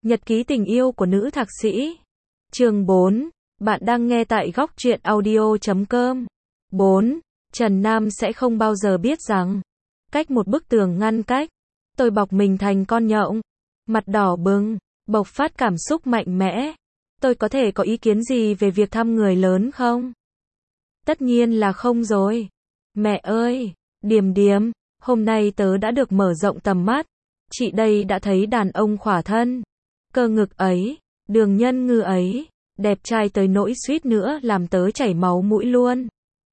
Nhật ký tình yêu của nữ thạc sĩ. Chương 4. Bạn đang nghe tại góc truyện audio.com. 4. Trần Nam sẽ không bao giờ biết rằng, cách một bức tường ngăn cách, tôi bọc mình thành con nhộng, mặt đỏ bừng, bộc phát cảm xúc mạnh mẽ. Tôi có thể có ý kiến gì về việc thăm người lớn không? Tất nhiên là không rồi. Mẹ ơi, Điềm Điềm, hôm nay tớ đã được mở rộng tầm mắt. Chị đây đã thấy đàn ông khỏa thân, cơ ngực ấy, đường nhân ngư ấy, đẹp trai tới nỗi suýt nữa làm tớ chảy máu mũi luôn.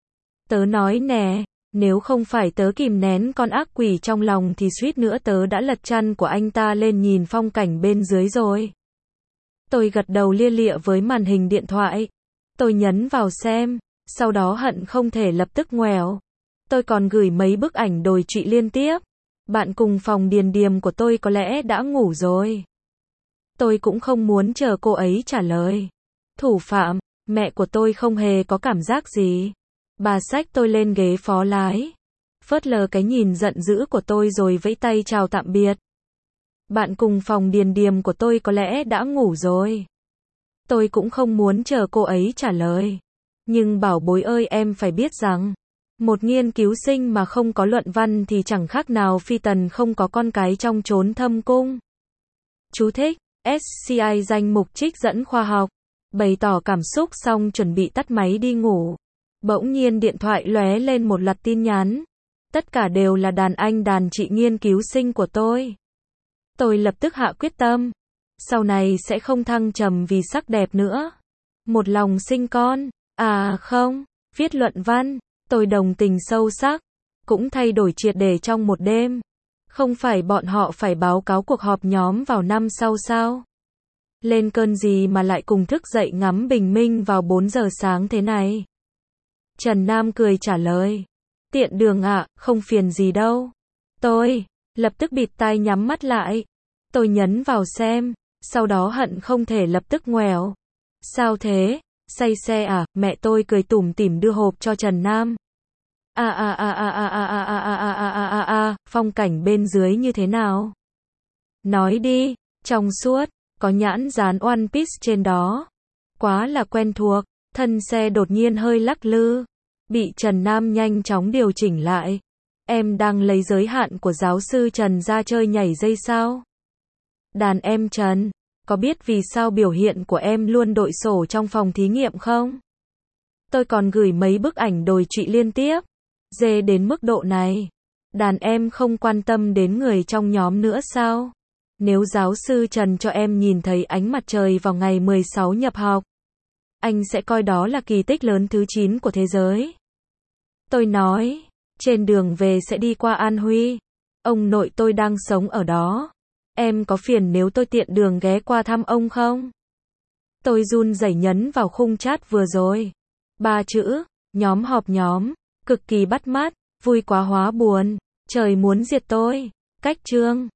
Tớ nói nè, nếu không phải tớ kìm nén con ác quỷ trong lòng thì suýt nữa tớ đã lật chăn của anh ta lên nhìn phong cảnh bên dưới rồi. Tôi gật đầu lia lịa với màn hình điện thoại. Tôi nhấn vào xem, sau đó hận không thể lập tức ngoẻo. Tôi còn gửi mấy bức ảnh đồi trụy liên tiếp. Bạn cùng phòng Điềm Điềm của tôi có lẽ đã ngủ rồi. Tôi cũng không muốn chờ cô ấy trả lời. Thủ phạm, mẹ của tôi không hề có cảm giác gì. Bà xách tôi lên ghế phó lái, phớt lờ cái nhìn giận dữ của tôi rồi vẫy tay chào tạm biệt. Bạn cùng phòng Điềm Điềm của tôi có lẽ đã ngủ rồi. Tôi cũng không muốn chờ cô ấy trả lời. Nhưng bảo bối ơi, em phải biết rằng, một nghiên cứu sinh mà không có luận văn thì chẳng khác nào phi tần không có con cái trong chốn thâm cung. Chú thích, SCI danh mục trích dẫn khoa học. Bày tỏ cảm xúc xong chuẩn bị tắt máy đi ngủ. Bỗng nhiên điện thoại lóe lên một loạt tin nhắn. Tất cả đều là đàn anh đàn chị nghiên cứu sinh của tôi. Tôi lập tức hạ quyết tâm. Sau này sẽ không thăng trầm vì sắc đẹp nữa. Một lòng sinh con. À không, viết luận văn. Tôi đồng tình sâu sắc. Cũng thay đổi triệt để trong một đêm. Không phải bọn họ phải báo cáo cuộc họp nhóm vào năm sau sao? Lên cơn gì mà lại cùng thức dậy ngắm bình minh vào 4 giờ sáng thế này? Trần Nam cười trả lời. Tiện đường ạ, không phiền gì đâu. Tôi lập tức bịt tai nhắm mắt lại. Tôi nhấn vào xem, sau đó hận không thể lập tức ngoẻo. Sao thế? Say à? Mẹ tôi cười tủm tỉm đưa hộp cho Trần Nam. Phong cảnh bên dưới như thế nào? Nói đi, trong suốt, có nhãn dán One Piece trên đó. Quá là quen thuộc, thân xe đột nhiên hơi lắc lư. Bị Trần Nam nhanh chóng điều chỉnh lại. Em đang lấy giới hạn của giáo sư Trần ra chơi nhảy dây sao? Đàn em Trần, có biết vì sao biểu hiện của em luôn đội sổ trong phòng thí nghiệm không? Tôi còn gửi mấy bức ảnh đồi trụy liên tiếp. Dê đến mức độ này. Đàn em không quan tâm đến người trong nhóm nữa sao? Nếu giáo sư Trần cho em nhìn thấy ánh mặt trời vào ngày 16 nhập học, anh sẽ coi đó là kỳ tích lớn thứ 9 của thế giới. Tôi nói, trên đường về sẽ đi qua An Huy. Ông nội tôi đang sống ở đó. Em có phiền nếu tôi tiện đường ghé qua thăm ông không? Tôi run rẩy nhấn vào khung chat vừa rồi. 3 chữ, nhóm họp nhóm, cực kỳ bắt mắt, vui quá hóa buồn, trời muốn diệt tôi. Cách chương.